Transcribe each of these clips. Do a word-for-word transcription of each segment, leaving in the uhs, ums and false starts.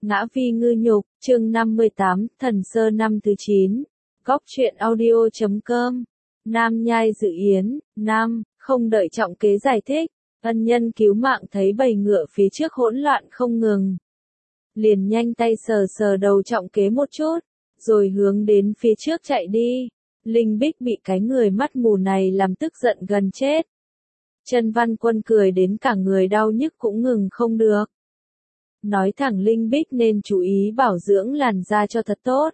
Ngã vi ngư nhục, chương năm mươi tám, thần sơ năm thứ chín. Góc truyện audio chấm com. Nam nhai dự yến, Nam, không đợi trọng kế giải thích, ân nhân cứu mạng thấy bầy ngựa phía trước hỗn loạn không ngừng. Liền nhanh tay sờ sờ đầu trọng kế một chút, rồi hướng đến phía trước chạy đi. Linh Bích bị cái người mắt mù này làm tức giận gần chết. Trần Văn Quân cười đến cả người đau nhức cũng ngừng không được. Nói thẳng Linh Bích nên chú ý bảo dưỡng làn da cho thật tốt.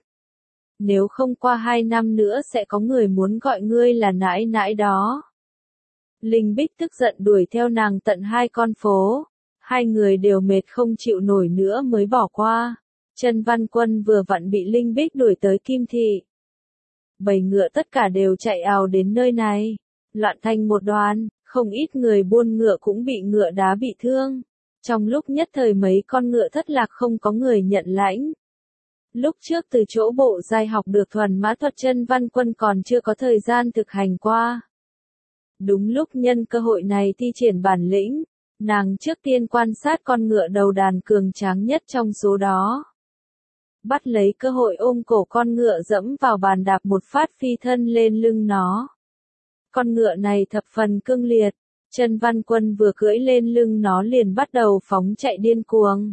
Nếu không qua hai năm nữa sẽ có người muốn gọi ngươi là nãi nãi đó. Linh Bích tức giận đuổi theo nàng tận hai con phố. Hai người đều mệt không chịu nổi nữa mới bỏ qua. Trần Văn Quân vừa vặn bị Linh Bích đuổi tới Kim Thị. Bầy ngựa tất cả đều chạy ào đến nơi này. Loạn thành một đoàn, không ít người buôn ngựa cũng bị ngựa đá bị thương. Trong lúc nhất thời mấy con ngựa thất lạc không có người nhận lãnh. Lúc trước từ chỗ bộ giai học được thuần mã thuật Trần Văn Quân còn chưa có thời gian thực hành qua. Đúng lúc nhân cơ hội này thi triển bản lĩnh, nàng trước tiên quan sát con ngựa đầu đàn cường tráng nhất trong số đó. Bắt lấy cơ hội ôm cổ con ngựa dẫm vào bàn đạp một phát phi thân lên lưng nó. Con ngựa này thập phần cương liệt. Trần Văn Quân vừa cưỡi lên lưng nó liền bắt đầu phóng chạy điên cuồng.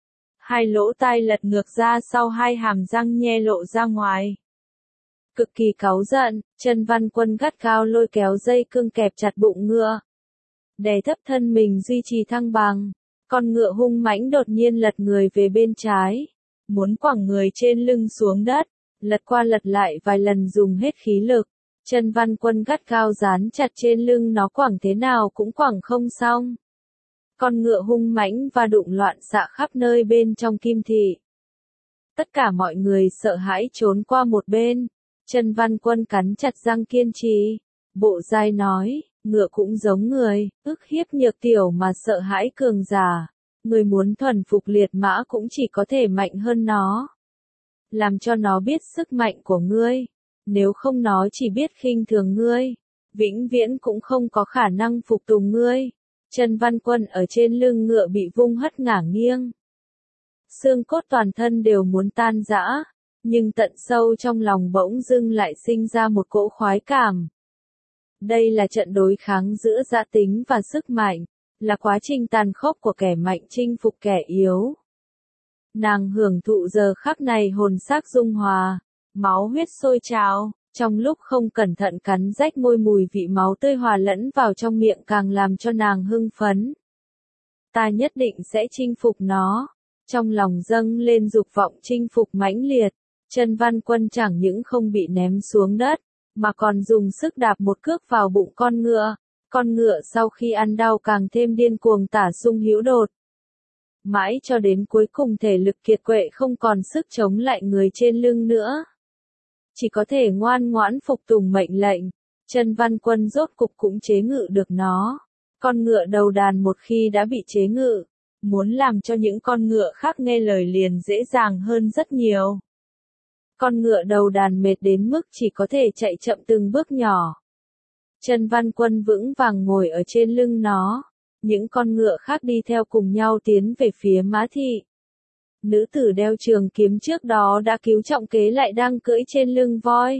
Hai lỗ tai lật ngược ra sau hai hàm răng nhe lộ ra ngoài. Cực kỳ cáu giận, Trần Văn Quân gắt gao lôi kéo dây cương kẹp chặt bụng ngựa. Đè thấp thân mình duy trì thăng bằng. Con ngựa hung mãnh đột nhiên lật người về bên trái. Muốn quẳng người trên lưng xuống đất, lật qua lật lại vài lần dùng hết khí lực. Trần Văn Quân gắt gao dán chặt trên lưng nó quẳng thế nào cũng quẳng không xong. Con ngựa hung mãnh và đụng loạn xạ khắp nơi bên trong Kim Thị. Tất cả mọi người sợ hãi trốn qua một bên. Trần Văn Quân cắn chặt răng kiên trì. Bộ giai nói, ngựa cũng giống người, ức hiếp nhược tiểu mà sợ hãi cường giả. Người muốn thuần phục liệt mã cũng chỉ có thể mạnh hơn nó. Làm cho nó biết sức mạnh của ngươi. Nếu không nó chỉ biết khinh thường ngươi, vĩnh viễn cũng không có khả năng phục tùng ngươi. Trần Văn Quân ở trên lưng ngựa bị vung hất ngả nghiêng. Xương cốt toàn thân đều muốn tan rã, nhưng tận sâu trong lòng bỗng dưng lại sinh ra một cỗ khoái cảm. Đây là trận đối kháng giữa dã tính và sức mạnh, là quá trình tàn khốc của kẻ mạnh chinh phục kẻ yếu. Nàng hưởng thụ giờ khắc này hồn xác dung hòa. Máu huyết sôi trào, trong lúc không cẩn thận cắn rách môi mùi vị máu tươi hòa lẫn vào trong miệng càng làm cho nàng hưng phấn. Ta nhất định sẽ chinh phục nó. Trong lòng dâng lên dục vọng chinh phục mãnh liệt, Trần Văn Quân chẳng những không bị ném xuống đất, mà còn dùng sức đạp một cước vào bụng con ngựa. Con ngựa sau khi ăn đau càng thêm điên cuồng tả sung hữu đột. Mãi cho đến cuối cùng thể lực kiệt quệ không còn sức chống lại người trên lưng nữa. Chỉ có thể ngoan ngoãn phục tùng mệnh lệnh. Trần Văn Quân rốt cục cũng chế ngự được nó. Con ngựa đầu đàn một khi đã bị chế ngự, muốn làm cho những con ngựa khác nghe lời liền dễ dàng hơn rất nhiều. Con ngựa đầu đàn mệt đến mức chỉ có thể chạy chậm từng bước nhỏ. Trần Văn Quân vững vàng ngồi ở trên lưng nó. Những con ngựa khác đi theo cùng nhau tiến về phía Mã Thị. Nữ tử đeo trường kiếm trước đó đã cứu trọng kế lại đang cưỡi trên lưng voi.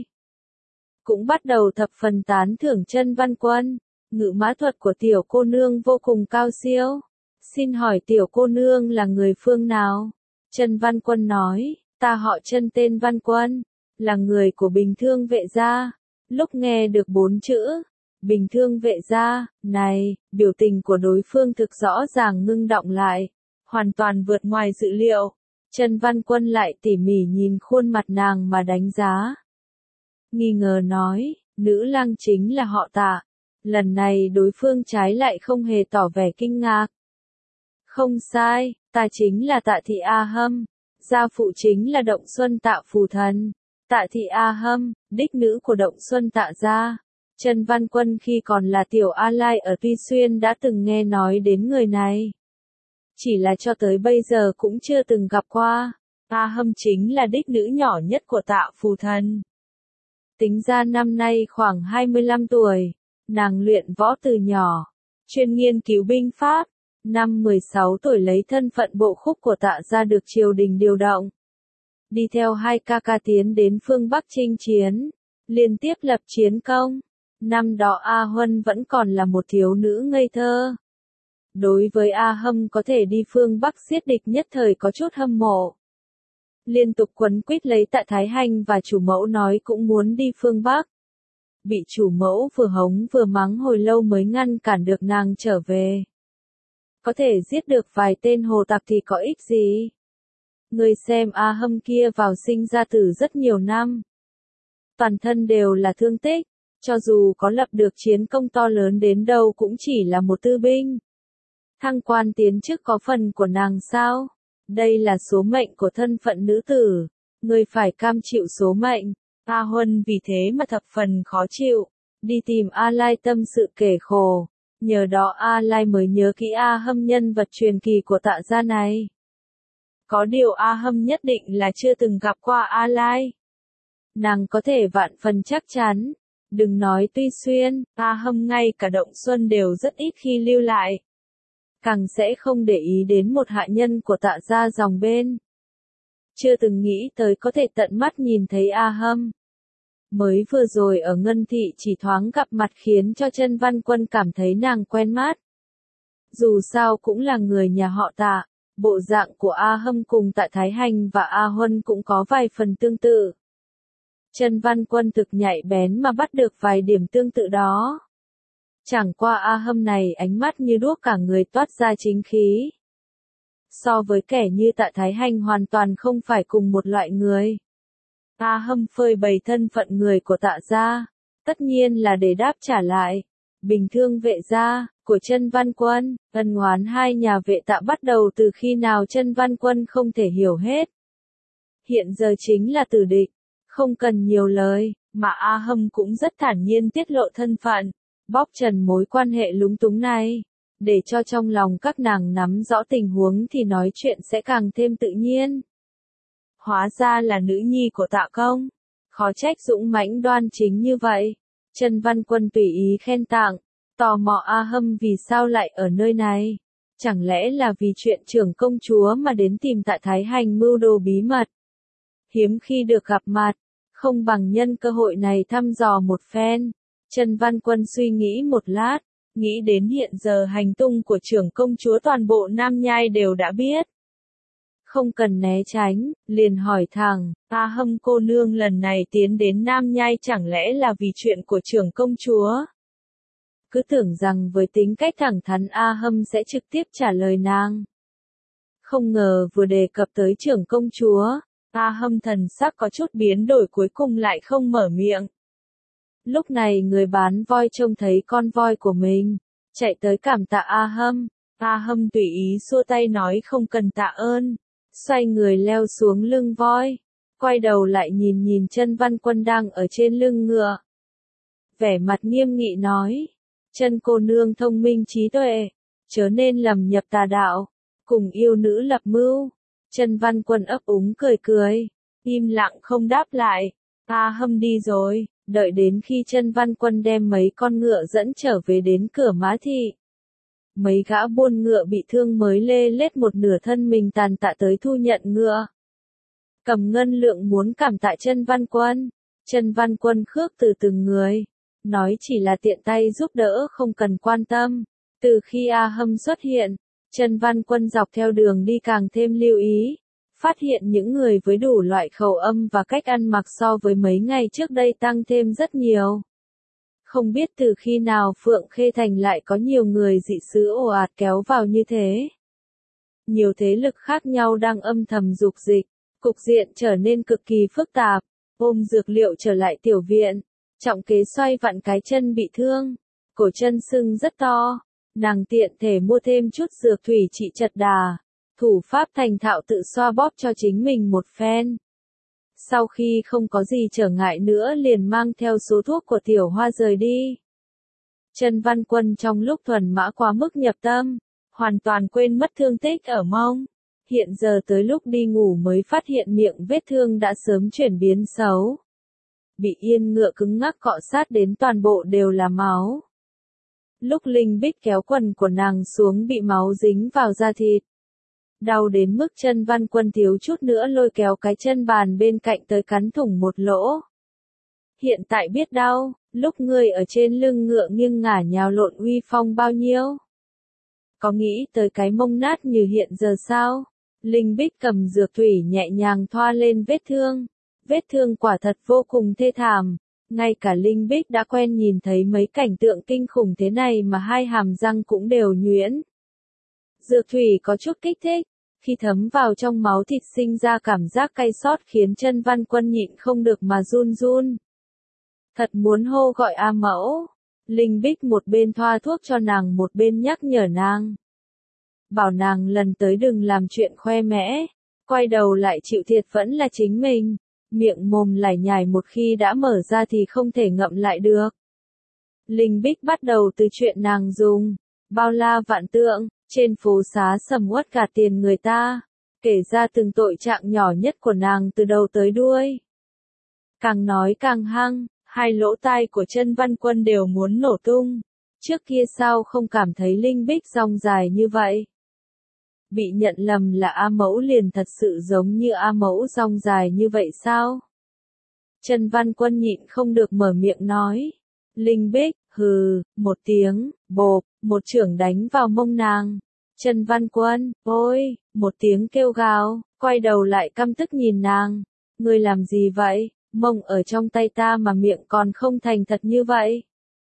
Cũng bắt đầu thập phần tán thưởng Trần Văn Quân. Ngự mã thuật của tiểu cô nương vô cùng cao siêu. Xin hỏi tiểu cô nương là người phương nào? Trần Văn Quân nói, ta họ Trần tên Văn Quân, là người của Bình Thương Vệ gia. Lúc nghe được bốn chữ, Bình Thương Vệ gia, này, biểu tình của đối phương thực rõ ràng ngưng đọng lại. Hoàn toàn vượt ngoài dự liệu. Trần Văn Quân lại tỉ mỉ nhìn khuôn mặt nàng mà đánh giá. Nghi ngờ nói, nữ lang chính là họ Tạ. Lần này đối phương trái lại không hề tỏ vẻ kinh ngạc. Không sai, ta chính là Tạ Thị A Hâm. Gia phụ chính là Động Xuân Tạ phù thần. Tạ Thị A Hâm, đích nữ của Động Xuân Tạ gia. Trần Văn Quân khi còn là tiểu A Lai ở Tuy Xuyên đã từng nghe nói đến người này. Chỉ là cho tới bây giờ cũng chưa từng gặp qua. A Hâm chính là đích nữ nhỏ nhất của Tạ phù thần. Tính ra năm nay khoảng hai mươi lăm tuổi. Nàng luyện võ từ nhỏ. Chuyên nghiên cứu binh pháp. Năm mười sáu tuổi lấy thân phận bộ khúc của Tạ gia được triều đình điều động. Đi theo hai ca ca tiến đến phương Bắc chinh chiến, liên tiếp lập chiến công. Năm đó A Huân vẫn còn là một thiếu nữ ngây thơ. Đối với A Hâm có thể đi phương Bắc giết địch nhất thời có chút hâm mộ. Liên tục quấn quýt lấy Tạ Thái Hành và chủ mẫu nói cũng muốn đi phương Bắc. Bị chủ mẫu vừa hống vừa mắng hồi lâu mới ngăn cản được nàng trở về. Có thể giết được vài tên hồ tặc thì có ích gì? Người xem A Hâm kia vào sinh ra tử rất nhiều năm. Toàn thân đều là thương tích, cho dù có lập được chiến công to lớn đến đâu cũng chỉ là một tư binh. Thăng quan tiến chức có phần của nàng sao? Đây là số mệnh của thân phận nữ tử, người phải cam chịu số mệnh. A Huân vì thế mà thập phần khó chịu, đi tìm A Lai tâm sự kể khổ. Nhờ đó A Lai mới nhớ kỹ A Hâm nhân vật truyền kỳ của Tạ gia này. Có điều A Hâm nhất định là chưa từng gặp qua A Lai. Nàng có thể vạn phần chắc chắn. Đừng nói Tuy Xuyên, A Hâm ngay cả Động Xuân đều rất ít khi lưu lại. Càng sẽ không để ý đến một hạ nhân của Tạ gia dòng bên. Chưa từng nghĩ tới có thể tận mắt nhìn thấy A Hâm. Mới vừa rồi ở Ngân Thị chỉ thoáng gặp mặt khiến cho Chân Văn Quân cảm thấy nàng quen mắt. Dù sao cũng là người nhà họ Tạ, bộ dạng của A Hâm cùng Tạ Thái Hành và A Huân cũng có vài phần tương tự. Chân Văn Quân thực nhạy bén mà bắt được vài điểm tương tự đó. Chẳng qua A Hâm này ánh mắt như đuốc cả người toát ra chính khí. So với kẻ như Tạ Thái Hành hoàn toàn không phải cùng một loại người. A Hâm phơi bày thân phận người của Tạ gia, tất nhiên là để đáp trả lại. Bình thương vệ gia, của Chân Văn Quân, ân oán hai nhà vệ Tạ bắt đầu từ khi nào Chân Văn Quân không thể hiểu hết. Hiện giờ chính là tử địch, không cần nhiều lời, mà A Hâm cũng rất thản nhiên tiết lộ thân phận, bóc trần mối quan hệ lúng túng này. Để cho trong lòng các nàng nắm rõ tình huống thì nói chuyện sẽ càng thêm tự nhiên. Hóa ra là nữ nhi của Tạ công. Khó trách dũng mãnh đoan chính như vậy. Chân Văn Quân tùy ý khen tặng. Tò mò A Hâm vì sao lại ở nơi này. Chẳng lẽ là vì chuyện trưởng công chúa mà đến tìm Tạ Thái Hành mưu đồ bí mật. Hiếm khi được gặp mặt. Không bằng nhân cơ hội này thăm dò một phen. Chân Văn Quân suy nghĩ một lát. Nghĩ đến hiện giờ hành tung của trưởng công chúa toàn bộ Nam Nhai đều đã biết. Không cần né tránh, liền hỏi thẳng, A Hâm cô nương lần này tiến đến Nam Nhai chẳng lẽ là vì chuyện của trưởng công chúa? Cứ tưởng rằng với tính cách thẳng thắn A Hâm sẽ trực tiếp trả lời nàng. Không ngờ vừa đề cập tới trưởng công chúa, A Hâm thần sắc có chút biến đổi cuối cùng lại không mở miệng. Lúc này người bán voi trông thấy con voi của mình, chạy tới cảm tạ A Hâm. A Hâm tùy ý xua tay nói không cần tạ ơn, xoay người leo xuống lưng voi, quay đầu lại nhìn nhìn Chân Văn Quân đang ở trên lưng ngựa. Vẻ mặt nghiêm nghị nói, Chân cô nương thông minh trí tuệ, chớ nên lầm nhập tà đạo, cùng yêu nữ lập mưu. Chân Văn Quân ấp úng cười cười, im lặng không đáp lại. A Hâm đi rồi. Đợi đến khi Chân Văn Quân đem mấy con ngựa dẫn trở về đến cửa Mã Thị. Mấy gã buôn ngựa bị thương mới lê lết một nửa thân mình tàn tạ tới thu nhận ngựa. Cầm ngân lượng muốn cảm tạ Chân Văn Quân. Chân Văn Quân khước từ từng người. Nói chỉ là tiện tay giúp đỡ không cần quan tâm. Từ khi A Hâm xuất hiện, Chân Văn Quân dọc theo đường đi càng thêm lưu ý. Phát hiện những người với đủ loại khẩu âm và cách ăn mặc so với mấy ngày trước đây tăng thêm rất nhiều. Không biết từ khi nào Phượng Khê Thành lại có nhiều người dị xứ ồ ạt kéo vào như thế. Nhiều thế lực khác nhau đang âm thầm dục dịch, cục diện trở nên cực kỳ phức tạp. Ôm dược liệu trở lại tiểu viện, Trọng Kế xoay vặn cái chân bị thương, cổ chân sưng rất to, nàng tiện thể mua thêm chút dược thủy trị chật đà. Thủ pháp thành thạo tự xoa bóp cho chính mình một phen. Sau khi không có gì trở ngại nữa liền mang theo số thuốc của Tiểu Hoa rời đi. Chân Văn Quân trong lúc thuần mã quá mức nhập tâm, hoàn toàn quên mất thương tích ở mông. Hiện giờ tới lúc đi ngủ mới phát hiện miệng vết thương đã sớm chuyển biến xấu. Bị yên ngựa cứng ngắc cọ sát đến toàn bộ đều là máu. Lúc Linh Bích kéo quần của nàng xuống bị máu dính vào da thịt. Đau đến mức chân Văn Quân thiếu chút nữa lôi kéo cái chân bàn bên cạnh tới cắn thủng một lỗ. Hiện tại biết đau, lúc ngươi ở trên lưng ngựa nghiêng ngả nhào lộn uy phong bao nhiêu? Có nghĩ tới cái mông nát như hiện giờ sao? Linh Bích cầm dược thủy nhẹ nhàng thoa lên vết thương. Vết thương quả thật vô cùng thê thảm. Ngay cả Linh Bích đã quen nhìn thấy mấy cảnh tượng kinh khủng thế này mà hai hàm răng cũng đều nhuyễn. Dược thủy có chút kích thích. Khi thấm vào trong máu thịt sinh ra cảm giác cay xót khiến chân Văn Quân nhịn không được mà run run. Thật muốn hô gọi A Mẫu. Linh Bích một bên thoa thuốc cho nàng một bên nhắc nhở nàng. Bảo nàng lần tới đừng làm chuyện khoe mẽ. Quay đầu lại chịu thiệt vẫn là chính mình. Miệng mồm lải nhải một khi đã mở ra thì không thể ngậm lại được. Linh Bích bắt đầu từ chuyện nàng dùng. Bao la vạn tượng. Trên phố xá sầm uất gạt tiền người ta. Kể ra từng tội trạng nhỏ nhất của nàng từ đầu tới đuôi. Càng nói càng hăng. Hai lỗ tai của chân Văn Quân đều muốn nổ tung. Trước kia sao không cảm thấy Linh Bích dong dài như vậy? Bị nhận lầm là A Mẫu liền thật sự giống như A Mẫu dong dài như vậy sao? Chân Văn Quân nhịn không được mở miệng nói. Linh Bích, hừ, một tiếng, bộp, một chưởng đánh vào mông nàng. Chân Văn Quân, ôi, một tiếng kêu gào, quay đầu lại căm tức nhìn nàng. Ngươi làm gì vậy? Mông ở trong tay ta mà miệng còn không thành thật như vậy.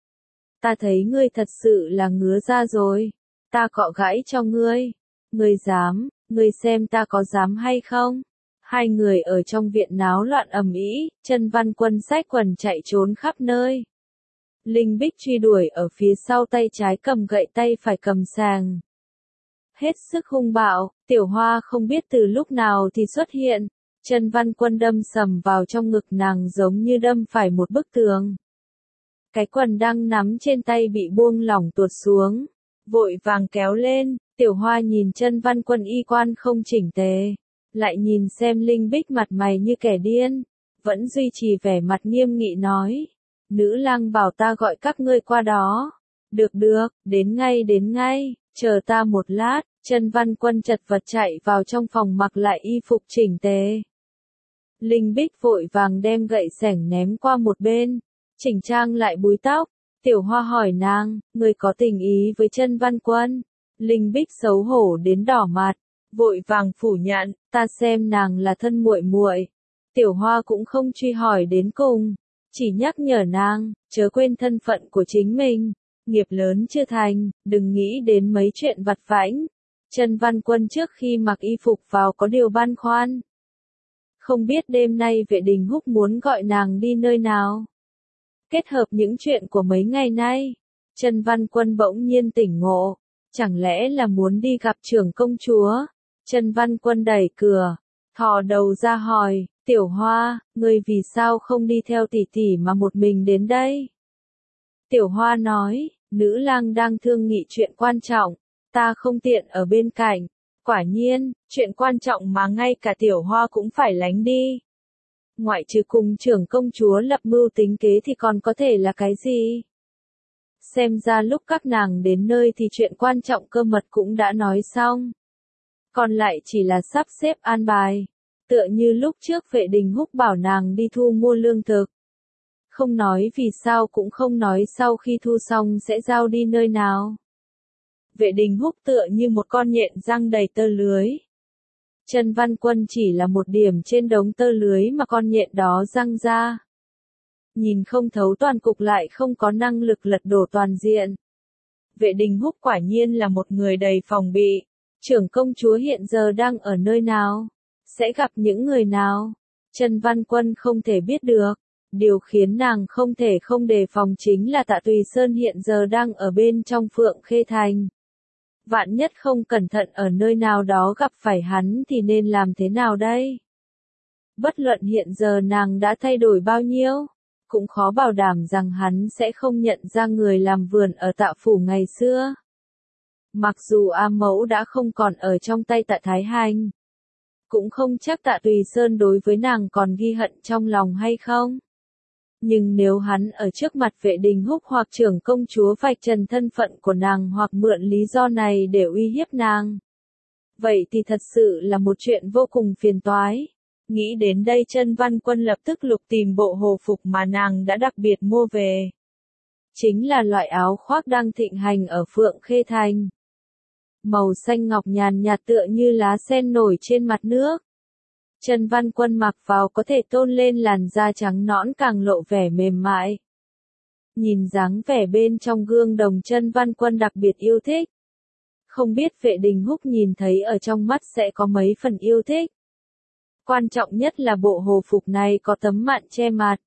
Ta thấy ngươi thật sự là ngứa ra rồi. Ta cọ gãy cho ngươi. Ngươi dám, ngươi xem ta có dám hay không? Hai người ở trong viện náo loạn ầm ĩ, chân Văn Quân xách quần chạy trốn khắp nơi. Linh Bích truy đuổi ở phía sau, tay trái cầm gậy tay phải cầm sàng. Hết sức hung bạo, Tiểu Hoa không biết từ lúc nào thì xuất hiện. Chân Văn Quân đâm sầm vào trong ngực nàng giống như đâm phải một bức tường. Cái quần đang nắm trên tay bị buông lỏng tuột xuống. Vội vàng kéo lên, Tiểu Hoa nhìn chân Văn Quân y quan không chỉnh tề. Lại nhìn xem Linh Bích mặt mày như kẻ điên. Vẫn duy trì vẻ mặt nghiêm nghị nói. Nữ lang bảo ta gọi các ngươi qua đó. Được được, đến ngay đến ngay, chờ ta một lát. Chân Văn Quân chật vật chạy vào trong phòng mặc lại y phục chỉnh tề. Linh Bích vội vàng đem gậy sẻng ném qua một bên, chỉnh trang lại búi tóc. Tiểu Hoa hỏi nàng, người có tình ý với chân Văn Quân? Linh Bích xấu hổ đến đỏ mặt, vội vàng phủ nhận, ta xem nàng là thân muội muội. Tiểu Hoa cũng không truy hỏi đến cùng, chỉ nhắc nhở nàng, chớ quên thân phận của chính mình. Nghiệp lớn chưa thành, đừng nghĩ đến mấy chuyện vặt vãnh. Chân Văn Quân trước khi mặc y phục vào có điều băn khoăn. Không biết đêm nay Vệ Đình Húc muốn gọi nàng đi nơi nào. Kết hợp những chuyện của mấy ngày nay, Chân Văn Quân bỗng nhiên tỉnh ngộ. Chẳng lẽ là muốn đi gặp trưởng công chúa? Chân Văn Quân đẩy cửa, thò đầu ra hỏi, Tiểu Hoa, ngươi vì sao không đi theo tỷ tỷ mà một mình đến đây? Tiểu Hoa nói, nữ lang đang thương nghị chuyện quan trọng, ta không tiện ở bên cạnh. Quả nhiên, chuyện quan trọng mà ngay cả Tiểu Hoa cũng phải lánh đi. Ngoại trừ cùng trưởng công chúa lập mưu tính kế thì còn có thể là cái gì? Xem ra lúc các nàng đến nơi thì chuyện quan trọng cơ mật cũng đã nói xong. Còn lại chỉ là sắp xếp an bài. Tựa như lúc trước Vệ Đình Húc bảo nàng đi thu mua lương thực. Không nói vì sao cũng không nói sau khi thu xong sẽ giao đi nơi nào. Vệ Đình Húc tựa như một con nhện răng đầy tơ lưới. Chân Văn Quân chỉ là một điểm trên đống tơ lưới mà con nhện đó răng ra. Nhìn không thấu toàn cục lại không có năng lực lật đổ toàn diện. Vệ Đình Húc quả nhiên là một người đầy phòng bị. Trưởng công chúa hiện giờ đang ở nơi nào? Sẽ gặp những người nào? Chân Văn Quân không thể biết được. Điều khiến nàng không thể không đề phòng chính là Tạ Tùy Sơn hiện giờ đang ở bên trong Phượng Khê Thành. Vạn nhất không cẩn thận ở nơi nào đó gặp phải hắn thì nên làm thế nào đây? Bất luận hiện giờ nàng đã thay đổi bao nhiêu, cũng khó bảo đảm rằng hắn sẽ không nhận ra người làm vườn ở Tạ Phủ ngày xưa. Mặc dù A Mẫu đã không còn ở trong tay Tạ Thái Hành, cũng không chắc Tạ Tùy Sơn đối với nàng còn ghi hận trong lòng hay không. Nhưng nếu hắn ở trước mặt Vệ Đình Húc hoặc trưởng công chúa vạch trần thân phận của nàng hoặc mượn lý do này để uy hiếp nàng, vậy thì thật sự là một chuyện vô cùng phiền toái. Nghĩ đến đây Chân Văn Quân lập tức lục tìm bộ hồ phục mà nàng đã đặc biệt mua về. Chính là loại áo khoác đang thịnh hành ở Phượng Khê Thành. Màu xanh ngọc nhàn nhạt tựa như lá sen nổi trên mặt nước. Chân Văn Quân mặc vào có thể tôn lên làn da trắng nõn càng lộ vẻ mềm mại. Nhìn dáng vẻ bên trong gương đồng Chân Văn Quân đặc biệt yêu thích. Không biết Vệ Đình Húc nhìn thấy ở trong mắt sẽ có mấy phần yêu thích. Quan trọng nhất là bộ hồ phục này có tấm mạn che mặt.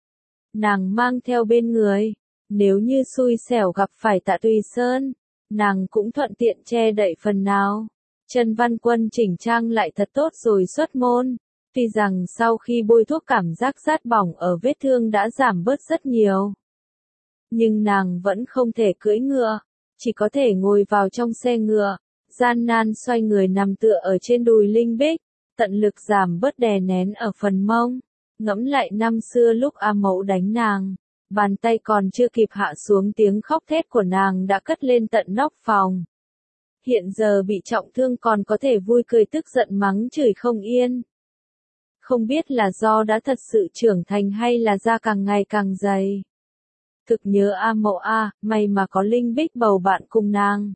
Nàng mang theo bên người, nếu như xui xẻo gặp phải Tạ Tùy Sơn, nàng cũng thuận tiện che đậy phần nào. Chân Văn Quân chỉnh trang lại thật tốt rồi xuất môn. Tuy rằng sau khi bôi thuốc cảm giác rát bỏng ở vết thương đã giảm bớt rất nhiều. Nhưng nàng vẫn không thể cưỡi ngựa, chỉ có thể ngồi vào trong xe ngựa, gian nan xoay người nằm tựa ở trên đùi Linh Bích, tận lực giảm bớt đè nén ở phần mông. Ngẫm lại năm xưa lúc A Mẫu đánh nàng, bàn tay còn chưa kịp hạ xuống tiếng khóc thét của nàng đã cất lên tận nóc phòng. Hiện giờ bị trọng thương còn có thể vui cười tức giận mắng chửi không yên. Không biết là do đã thật sự trưởng thành hay là da càng ngày càng dày. Thực nhớ A Mẫu a, may mà có Linh Bích bầu bạn cùng nàng.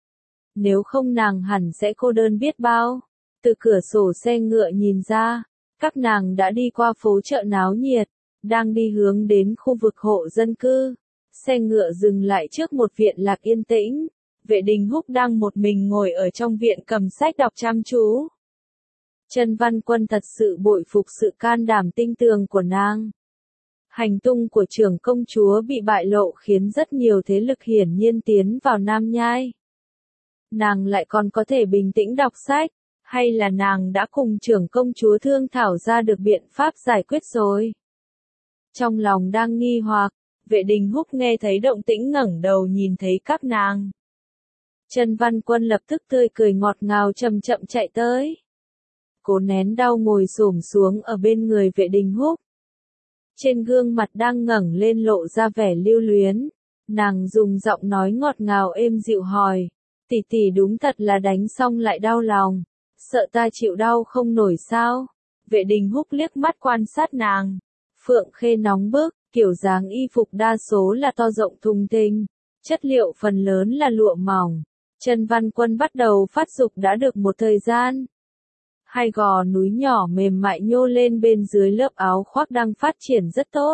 Nếu không nàng hẳn sẽ cô đơn biết bao. Từ cửa sổ xe ngựa nhìn ra, các nàng đã đi qua phố chợ náo nhiệt, đang đi hướng đến khu vực hộ dân cư. Xe ngựa dừng lại trước một viện lạc yên tĩnh. Vệ Đình Húc đang một mình ngồi ở trong viện cầm sách đọc chăm chú. Chân Văn Quân thật sự bội phục sự can đảm tinh tường của nàng. Hành tung của trưởng công chúa bị bại lộ khiến rất nhiều thế lực hiển nhiên tiến vào Nam Nhai. Nàng lại còn có thể bình tĩnh đọc sách, hay là nàng đã cùng trưởng công chúa thương thảo ra được biện pháp giải quyết rồi? Trong lòng đang nghi hoặc, Vệ Đình Húc nghe thấy động tĩnh ngẩng đầu nhìn thấy các nàng. Chân Văn Quân lập tức tươi cười ngọt ngào chậm chậm chạy tới. Cố nén đau ngồi xổm xuống ở bên người Vệ Đình Húc. Trên gương mặt đang ngẩng lên lộ ra vẻ lưu luyến. Nàng dùng giọng nói ngọt ngào êm dịu hỏi. Tỷ tỷ đúng thật là đánh xong lại đau lòng. Sợ ta chịu đau không nổi sao? Vệ Đình Húc liếc mắt quan sát nàng. Phượng Khê nóng bức, kiểu dáng y phục đa số là to rộng thùng thình. Chất liệu phần lớn là lụa mỏng. Chân Văn Quân bắt đầu phát dục đã được một thời gian. Hai gò núi nhỏ mềm mại nhô lên bên dưới lớp áo khoác đang phát triển rất tốt.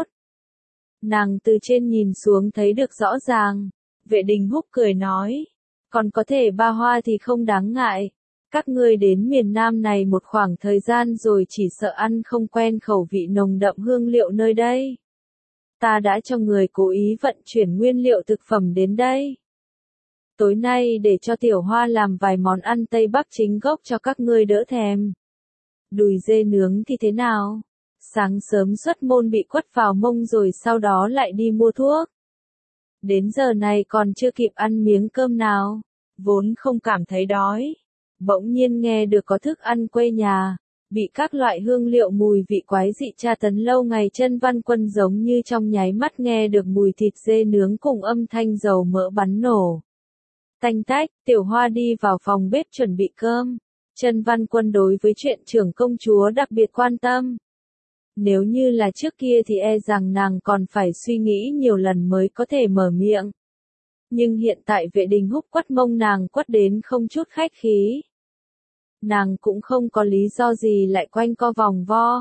Nàng từ trên nhìn xuống thấy được rõ ràng. Vệ Đình Húc cười nói. Còn có thể ba hoa thì không đáng ngại. Các ngươi đến miền Nam này một khoảng thời gian rồi chỉ sợ ăn không quen khẩu vị nồng đậm hương liệu nơi đây. Ta đã cho người cố ý vận chuyển nguyên liệu thực phẩm đến đây. Tối nay để cho Tiểu Hoa làm vài món ăn Tây Bắc chính gốc cho các ngươi đỡ thèm. Đùi dê nướng thì thế nào? Sáng sớm xuất môn bị quất vào mông rồi sau đó lại đi mua thuốc. Đến giờ này còn chưa kịp ăn miếng cơm nào. Vốn không cảm thấy đói. Bỗng nhiên nghe được có thức ăn quê nhà. Bị các loại hương liệu mùi vị quái dị tra tấn lâu ngày Chân Văn Quân giống như trong nháy mắt nghe được mùi thịt dê nướng cùng âm thanh dầu mỡ bắn nổ. Tanh tách, Tiểu Hoa đi vào phòng bếp chuẩn bị cơm. Chân Văn Quân đối với chuyện trưởng công chúa đặc biệt quan tâm. Nếu như là trước kia thì e rằng nàng còn phải suy nghĩ nhiều lần mới có thể mở miệng. Nhưng hiện tại Vệ Đình Húc quất mông nàng quất đến không chút khách khí. Nàng cũng không có lý do gì lại quanh co vòng vo.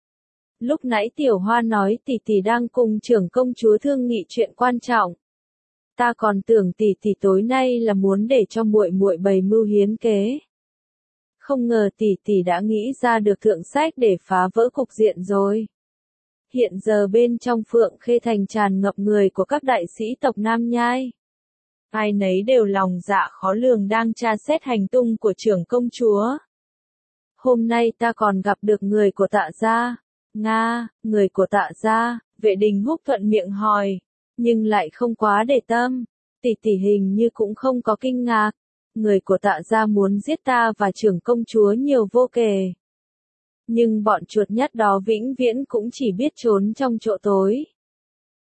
Lúc nãy Tiểu Hoa nói tỷ tỷ đang cùng trưởng công chúa thương nghị chuyện quan trọng. Ta còn tưởng tỷ tỷ tối nay là muốn để cho muội muội bày mưu hiến kế. Không ngờ tỷ tỷ đã nghĩ ra được thượng sách để phá vỡ cục diện rồi. Hiện giờ bên trong Phượng Khê Thành tràn ngập người của các đại sĩ tộc Nam Nhai. Ai nấy đều lòng dạ khó lường đang tra xét hành tung của trưởng công chúa. Hôm nay ta còn gặp được người của Tạ gia. Nga, người của Tạ gia, Vệ Đình Húc thuận miệng hỏi. Nhưng lại không quá để tâm. Tỷ tỷ hình như cũng không có kinh ngạc. Người của Tạ gia muốn giết ta và trưởng công chúa nhiều vô kể. Nhưng bọn chuột nhắt đó vĩnh viễn cũng chỉ biết trốn trong chỗ tối.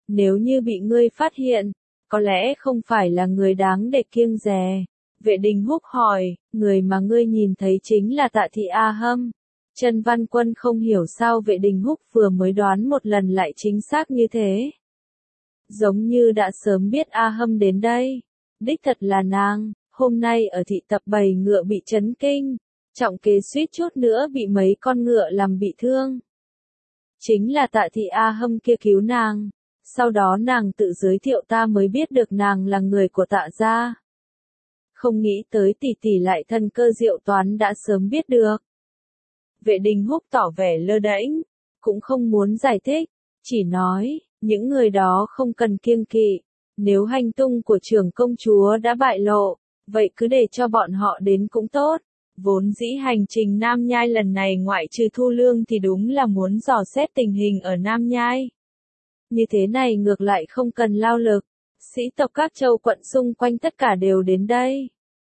Nếu như bị ngươi phát hiện, có lẽ không phải là người đáng để kiêng dè. Vệ Đình Húc hỏi, người mà ngươi nhìn thấy chính là Tạ Thị A Hâm. Trần Văn Quân không hiểu sao Vệ Đình Húc vừa mới đoán một lần lại chính xác như thế. Giống như đã sớm biết A Hâm đến đây. Đích thật là nàng, hôm nay ở thị tập bầy ngựa bị chấn kinh, trọng kế suýt chút nữa bị mấy con ngựa làm bị thương. Chính là Tạ Thị A Hâm kia cứu nàng, sau đó nàng tự giới thiệu ta mới biết được nàng là người của Tạ gia. Không nghĩ tới tỷ tỷ lại thân cơ diệu toán đã sớm biết được. Vệ Đình Húc tỏ vẻ lơ đễnh, cũng không muốn giải thích, chỉ nói, những người đó không cần kiêng kỵ, nếu hành tung của trưởng công chúa đã bại lộ, vậy cứ để cho bọn họ đến cũng tốt. Vốn dĩ hành trình Nam Nhai lần này ngoại trừ Thu Lương thì đúng là muốn dò xét tình hình ở Nam Nhai. Như thế này ngược lại không cần lao lực, sĩ tộc các châu quận xung quanh tất cả đều đến đây.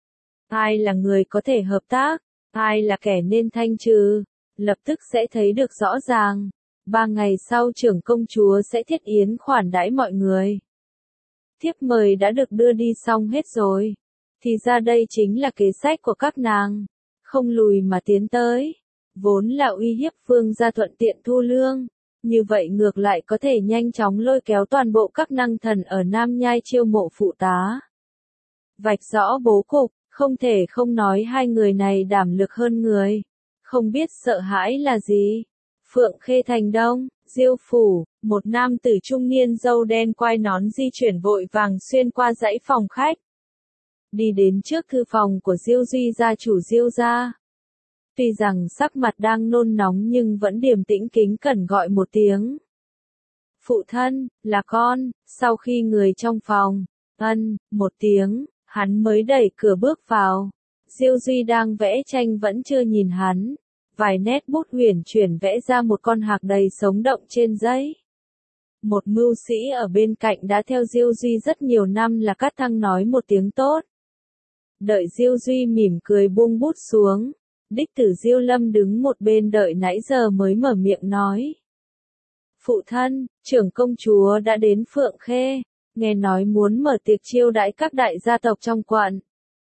Ai là người có thể hợp tác, ai là kẻ nên thanh trừ, lập tức sẽ thấy được rõ ràng. Ba ngày sau trưởng công chúa sẽ thiết yến khoản đãi mọi người. Thiếp mời đã được đưa đi xong hết rồi. Thì ra đây chính là kế sách của các nàng. Không lùi mà tiến tới. Vốn là uy hiếp vương gia thuận tiện Thu Lương. Như vậy ngược lại có thể nhanh chóng lôi kéo toàn bộ các năng thần ở Nam Nhai chiêu mộ phụ tá. Vạch rõ bố cục, không thể không nói hai người này đảm lực hơn người. Không biết sợ hãi là gì. Phượng Khê Thành Đông, Diêu Phủ, một nam tử trung niên râu đen quai nón di chuyển vội vàng xuyên qua dãy phòng khách. Đi đến trước thư phòng của Diêu Duy gia chủ Diêu gia. Tuy rằng sắc mặt đang nôn nóng nhưng vẫn điềm tĩnh kính cẩn gọi một tiếng. Phụ thân, là con, sau khi người trong phòng, ân, một tiếng, hắn mới đẩy cửa bước vào. Diêu Duy đang vẽ tranh vẫn chưa nhìn hắn. Vài nét bút huyền chuyển vẽ ra một con hạc đầy sống động trên giấy. Một mưu sĩ ở bên cạnh đã theo Diêu Duy rất nhiều năm là Cát Thăng nói một tiếng tốt. Đợi Diêu Duy mỉm cười buông bút xuống, đích tử Diêu Lâm đứng một bên đợi nãy giờ mới mở miệng nói. Phụ thân, trưởng công chúa đã đến Phượng Khê, nghe nói muốn mở tiệc chiêu đãi các đại gia tộc trong quận.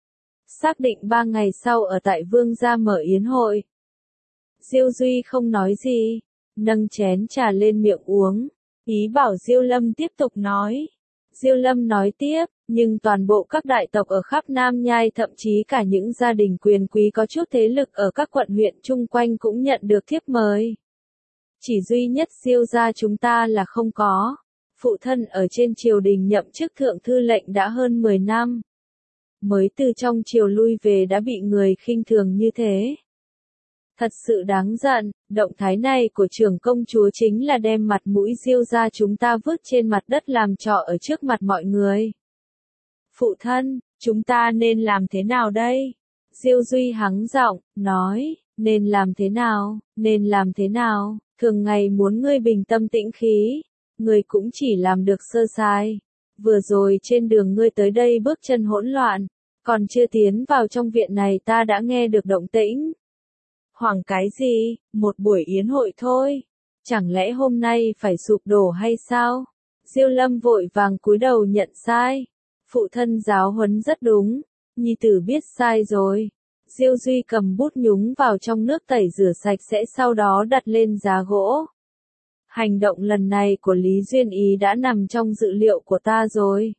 Xác định ba ngày sau ở tại Vương gia mở yến hội. Diêu Duy không nói gì, nâng chén trà lên miệng uống, ý bảo Diêu Lâm tiếp tục nói. Diêu Lâm nói tiếp, nhưng toàn bộ các đại tộc ở khắp Nam Nhai thậm chí cả những gia đình quyền quý có chút thế lực ở các quận huyện chung quanh cũng nhận được thiếp mời. Chỉ duy nhất Diêu gia chúng ta là không có. Phụ thân ở trên triều đình nhậm chức thượng thư lệnh đã hơn mười năm. Mới từ trong triều lui về đã bị người khinh thường như thế. Thật sự đáng giận, động thái này của trưởng công chúa chính là đem mặt mũi Diêu gia chúng ta vứt trên mặt đất làm trò ở trước mặt mọi người. Phụ thân, chúng ta nên làm thế nào đây? Diêu Duy hắng giọng, nói, nên làm thế nào, nên làm thế nào, thường ngày muốn ngươi bình tâm tĩnh khí, ngươi cũng chỉ làm được sơ sài. Vừa rồi trên đường ngươi tới đây bước chân hỗn loạn, còn chưa tiến vào trong viện này ta đã nghe được động tĩnh. Hoảng cái gì, một buổi yến hội thôi, chẳng lẽ hôm nay phải sụp đổ hay sao? Diêu Lâm vội vàng cúi đầu nhận sai. Phụ thân giáo huấn rất đúng, nhi tử biết sai rồi. Diêu Duy cầm bút nhúng vào trong nước tẩy rửa sạch sẽ sau đó đặt lên giá gỗ. Hành động lần này của Lý Duyên Ý đã nằm trong dự liệu của ta rồi.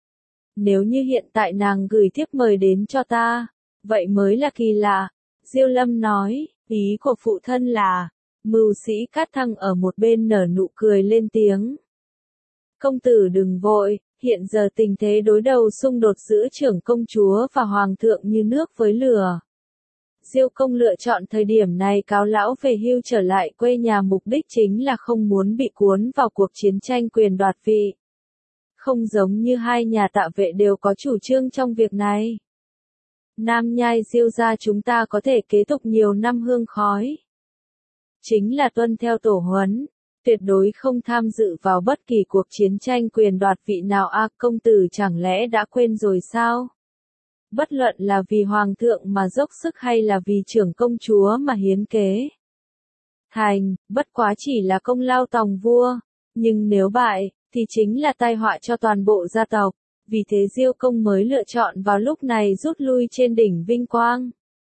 Nếu như hiện tại nàng gửi thiếp mời đến cho ta, vậy mới là kỳ lạ. Diêu Lâm nói, ý của phụ thân là, mưu sĩ Cát Thăng ở một bên nở nụ cười lên tiếng. Công tử đừng vội, hiện giờ tình thế đối đầu xung đột giữa trưởng công chúa và hoàng thượng như nước với lửa. Diêu công lựa chọn thời điểm này cáo lão về hưu trở lại quê nhà mục đích chính là không muốn bị cuốn vào cuộc chiến tranh quyền đoạt vị. Không giống như hai nhà Tạ Vệ đều có chủ trương trong việc này. Nam Nhai Diêu gia chúng ta có thể kế tục nhiều năm hương khói. Chính là tuân theo tổ huấn, tuyệt đối không tham dự vào bất kỳ cuộc chiến tranh quyền đoạt vị nào. A công tử chẳng lẽ đã quên rồi sao? Bất luận là vì hoàng thượng mà dốc sức hay là vì trưởng công chúa mà hiến kế. Thành, bất quá chỉ là công lao tòng vua, nhưng nếu bại, thì chính là tai họa cho toàn bộ gia tộc. Vì thế Diêu công mới lựa chọn vào lúc này rút lui trên đỉnh vinh quang.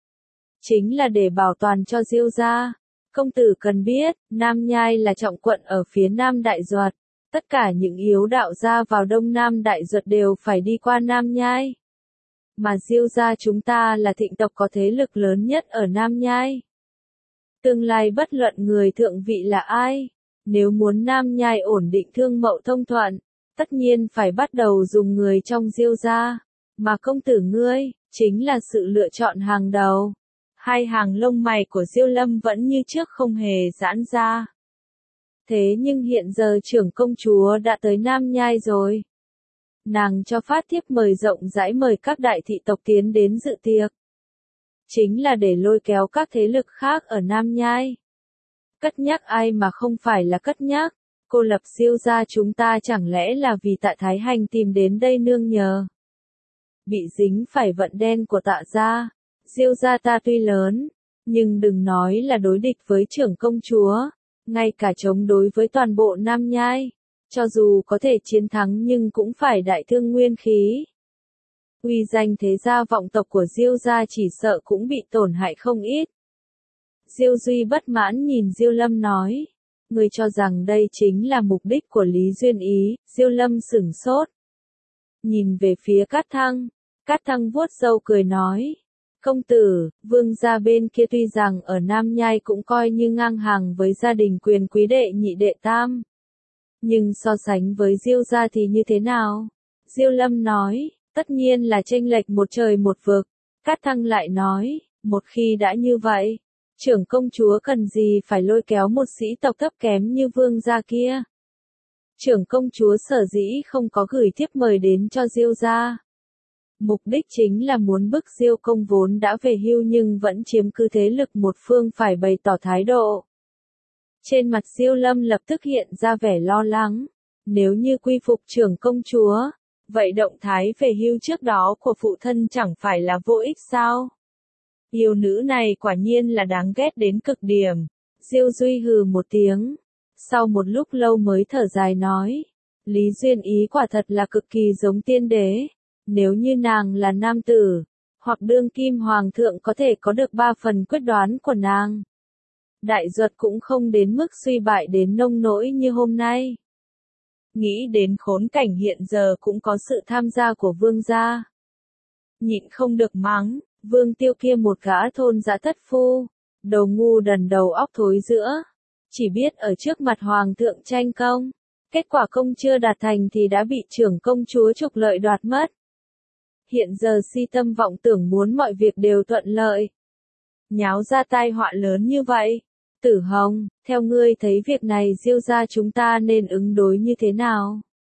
Chính là để bảo toàn cho Diêu gia. Công tử cần biết, Nam Nhai là trọng quận ở phía Nam Đại Duật. Tất cả những yếu đạo ra vào Đông Nam Đại Duật đều phải đi qua Nam Nhai. Mà Diêu gia chúng ta là thịnh tộc có thế lực lớn nhất ở Nam Nhai. Tương lai bất luận người thượng vị là ai, nếu muốn Nam Nhai ổn định thương mậu thông thuận, tất nhiên phải bắt đầu dùng người trong Diêu gia. Mà công tử ngươi, chính là sự lựa chọn hàng đầu. Hai hàng lông mày của Diêu Lâm vẫn như trước không hề giãn ra. Thế nhưng hiện giờ trưởng công chúa đã tới Nam Nhai rồi. Nàng cho phát thiếp mời rộng rãi mời các đại thị tộc tiến đến dự tiệc. Chính là để lôi kéo các thế lực khác ở Nam Nhai. Cất nhắc ai mà không phải là cất nhắc, cô lập Diêu gia chúng ta chẳng lẽ là vì Tạ Thái Hành tìm đến đây nương nhờ. Bị dính phải vận đen của Tạ gia, Diêu gia ta tuy lớn, nhưng đừng nói là đối địch với trưởng công chúa, ngay cả chống đối với toàn bộ Nam Nhai, cho dù có thể chiến thắng nhưng cũng phải đại thương nguyên khí. Uy danh thế gia vọng tộc của Diêu gia chỉ sợ cũng bị tổn hại không ít. Diêu Duy bất mãn nhìn Diêu Lâm nói, ngươi cho rằng đây chính là mục đích của Lý Duyên Ý. Diêu Lâm sửng sốt, nhìn về phía Cát Thăng. Cát Thăng vuốt râu cười nói, công tử, vương gia bên kia tuy rằng ở Nam Nhai cũng coi như ngang hàng với gia đình quyền quý đệ nhị đệ tam. Nhưng so sánh với Diêu gia thì như thế nào? Diêu Lâm nói, tất nhiên là chênh lệch một trời một vực. Cát Thăng lại nói, một khi đã như vậy, trưởng công chúa cần gì phải lôi kéo một sĩ tộc thấp kém như vương gia kia. Trưởng công chúa sở dĩ không có gửi thiếp mời đến cho Diêu gia. Mục đích chính là muốn bức Diêu công vốn đã về hưu nhưng vẫn chiếm cứ thế lực một phương phải bày tỏ thái độ. Trên mặt Diêu Lâm lập tức hiện ra vẻ lo lắng. Nếu như quy phục trưởng công chúa, vậy động thái về hưu trước đó của phụ thân chẳng phải là vô ích sao? Yêu nữ này quả nhiên là đáng ghét đến cực điểm. Diêu Duy hừ một tiếng. Sau một lúc lâu mới thở dài nói. Lý Duyên Ý quả thật là cực kỳ giống tiên đế. Nếu như nàng là nam tử, hoặc đương kim hoàng thượng có thể có được ba phần quyết đoán của nàng. Đại Duật cũng không đến mức suy bại đến nông nỗi như hôm nay. Nghĩ đến khốn cảnh hiện giờ cũng có sự tham gia của vương gia. Nhịn không được mắng, Vương Tiêu kia một gã thôn dã thất phu, đầu ngu đần đầu óc thối giữa, chỉ biết ở trước mặt hoàng thượng tranh công, kết quả công chưa đạt thành thì đã bị trưởng công chúa trục lợi đoạt mất. Hiện giờ si tâm vọng tưởng muốn mọi việc đều thuận lợi, nháo ra tai họa lớn như vậy. Tử Hồng, theo ngươi thấy việc này Diêu gia chúng ta nên ứng đối như thế nào?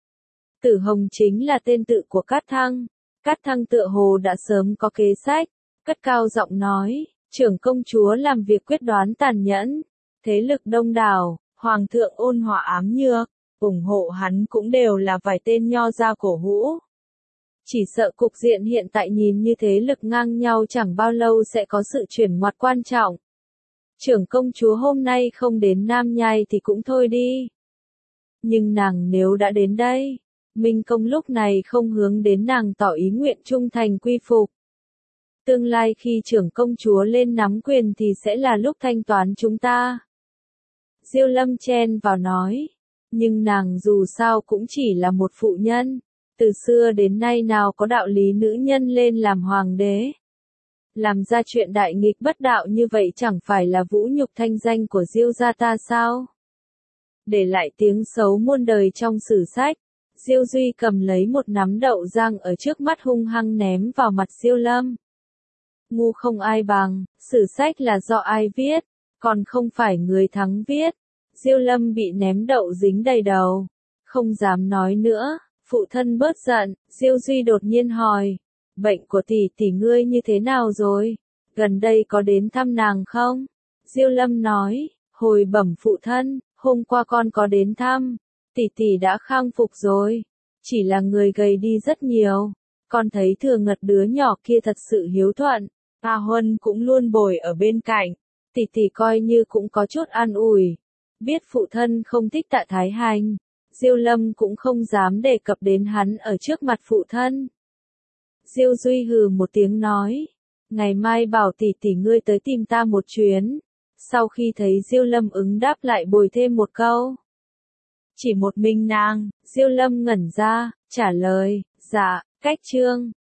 Tử Hồng chính là tên tự của Cát Thăng. Cát Thăng tựa hồ đã sớm có kế sách, cất cao giọng nói, trưởng công chúa làm việc quyết đoán tàn nhẫn, thế lực đông đảo, hoàng thượng ôn hòa ám nhược, ủng hộ hắn cũng đều là vài tên nho gia cổ hũ. Chỉ sợ cục diện hiện tại nhìn như thế lực ngang nhau chẳng bao lâu sẽ có sự chuyển ngoặt quan trọng. Trưởng công chúa hôm nay không đến Nam Nhai thì cũng thôi đi. Nhưng nàng nếu đã đến đây, Minh Công lúc này không hướng đến nàng tỏ ý nguyện trung thành quy phục. Tương lai khi trưởng công chúa lên nắm quyền thì sẽ là lúc thanh toán chúng ta. Diêu Lâm chen vào nói, nhưng nàng dù sao cũng chỉ là một phụ nhân, từ xưa đến nay nào có đạo lý nữ nhân lên làm hoàng đế. Làm ra chuyện đại nghịch bất đạo như vậy chẳng phải là vũ nhục thanh danh của Diêu gia ta sao? Để lại tiếng xấu muôn đời trong sử sách. Diêu Duy cầm lấy một nắm đậu rang ở trước mắt hung hăng ném vào mặt Diêu Lâm. Ngu không ai bằng, sử sách là do ai viết, còn không phải người thắng viết. Diêu Lâm bị ném đậu dính đầy đầu, không dám nói nữa. Phụ thân bớt giận, Diêu Duy đột nhiên hỏi, bệnh của tỷ tỷ ngươi như thế nào rồi? Gần đây có đến thăm nàng không? Diêu Lâm nói, hồi bẩm phụ thân, hôm qua con có đến thăm. Tỷ tỷ đã khang phục rồi, chỉ là người gầy đi rất nhiều. Con thấy Thừa Ngật đứa nhỏ kia thật sự hiếu thuận, A Huân cũng luôn bồi ở bên cạnh, tỷ tỷ coi như cũng có chút an ủi. Biết phụ thân không thích Tạ Thái Hành, Diêu Lâm cũng không dám đề cập đến hắn ở trước mặt phụ thân. Diêu Duy hừ một tiếng nói, ngày mai bảo tỷ tỷ ngươi tới tìm ta một chuyến. Sau khi thấy Diêu Lâm ứng đáp lại bồi thêm một câu. Chỉ một mình nàng, Diêu Lâm ngẩn ra, trả lời, dạ, cách trương.